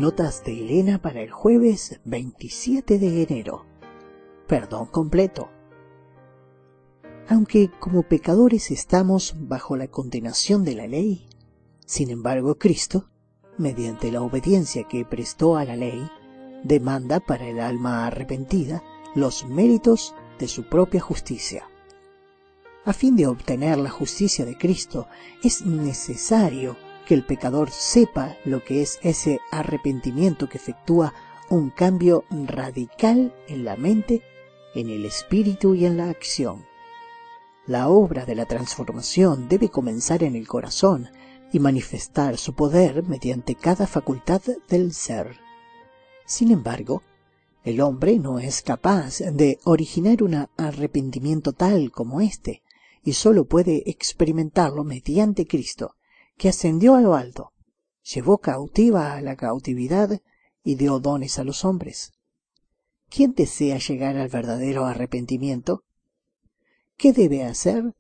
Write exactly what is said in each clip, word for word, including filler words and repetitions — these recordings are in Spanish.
Notas de Elena para el jueves veintisiete de enero. Perdón completo. Aunque como pecadores estamos bajo la condenación de la ley, sin embargo Cristo, mediante la obediencia que prestó a la ley, demanda para el alma arrepentida los méritos de su propia justicia. A fin de obtener la justicia de Cristo, es necesario que el pecador sepa lo que es ese arrepentimiento que efectúa un cambio radical en la mente, en el espíritu y en la acción. La obra de la transformación debe comenzar en el corazón y manifestar su poder mediante cada facultad del ser. Sin embargo, el hombre no es capaz de originar un arrepentimiento tal como este, y sólo puede experimentarlo mediante Cristo, que ascendió a lo alto, llevó cautiva a la cautividad y dio dones a los hombres. ¿Quién desea llegar al verdadero arrepentimiento? ¿Qué debe hacer?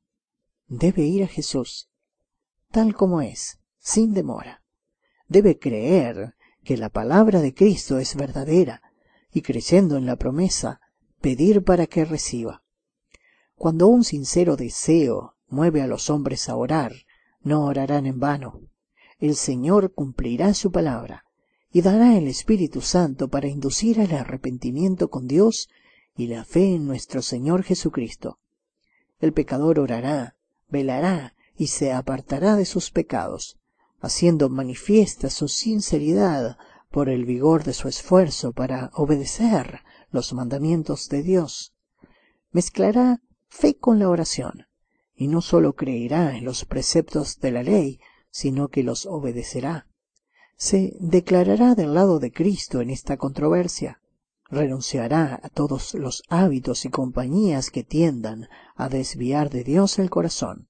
Debe ir a Jesús, tal como es, sin demora. Debe creer que la palabra de Cristo es verdadera y, creyendo en la promesa, pedir para que reciba. Cuando un sincero deseo mueve a los hombres a orar, no orarán en vano. El Señor cumplirá su palabra y dará el Espíritu Santo para inducir al arrepentimiento con Dios y la fe en nuestro Señor Jesucristo. El pecador orará, velará y se apartará de sus pecados, haciendo manifiesta su sinceridad por el vigor de su esfuerzo para obedecer los mandamientos de Dios. Mezclará fe con la oración, y no sólo creerá en los preceptos de la ley, sino que los obedecerá. Se declarará del lado de Cristo en esta controversia. Renunciará a todos los hábitos y compañías que tiendan a desviar de Dios el corazón.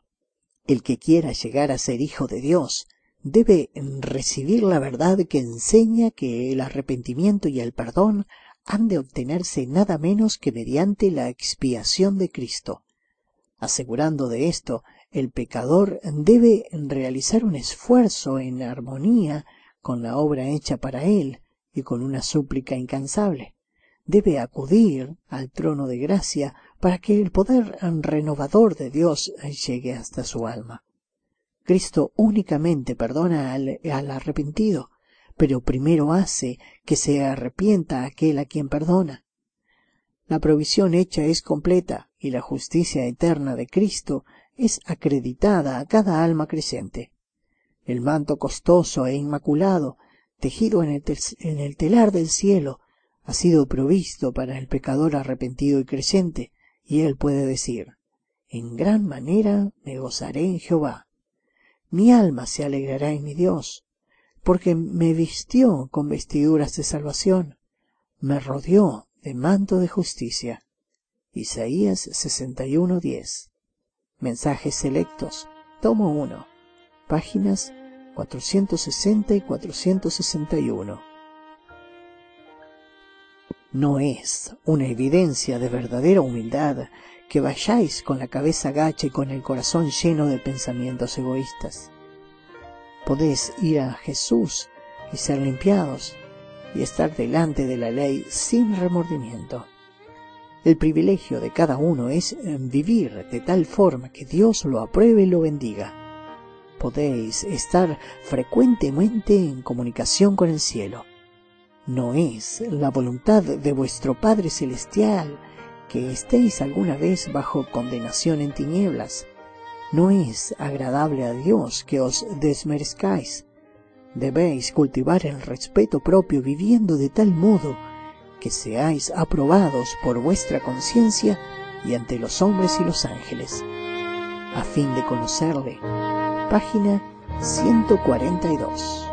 El que quiera llegar a ser hijo de Dios debe recibir la verdad que enseña que el arrepentimiento y el perdón han de obtenerse nada menos que mediante la expiación de Cristo. Asegurando de esto, el pecador debe realizar un esfuerzo en armonía con la obra hecha para él y con una súplica incansable. Debe acudir al trono de gracia para que el poder renovador de Dios llegue hasta su alma. Cristo únicamente perdona al, al arrepentido, pero primero hace que se arrepienta aquel a quien perdona. La provisión hecha es completa y la justicia eterna de Cristo es acreditada a cada alma creyente. El manto costoso e inmaculado, tejido en el, tel- en el telar del cielo, ha sido provisto para el pecador arrepentido y creyente, y él puede decir: en gran manera me gozaré en Jehová. Mi alma se alegrará en mi Dios, porque me vistió con vestiduras de salvación, me rodeó de manto de justicia. Isaías sesenta y uno diez. Mensajes selectos, tomo uno, páginas cuatrocientos sesenta y cuatrocientos sesenta y uno. No es una evidencia de verdadera humildad que vayáis con la cabeza gacha y con el corazón lleno de pensamientos egoístas. Podéis ir a Jesús y ser limpiados y estar delante de la ley sin remordimiento. El privilegio de cada uno es vivir de tal forma que Dios lo apruebe y lo bendiga. Podéis estar frecuentemente en comunicación con el cielo. No es la voluntad de vuestro Padre Celestial que estéis alguna vez bajo condenación en tinieblas. No es agradable a Dios que os desmerezcáis. Debéis cultivar el respeto propio viviendo de tal modo que seáis aprobados por vuestra conciencia y ante los hombres y los ángeles, a fin de conocerle. Página ciento cuarenta y dos.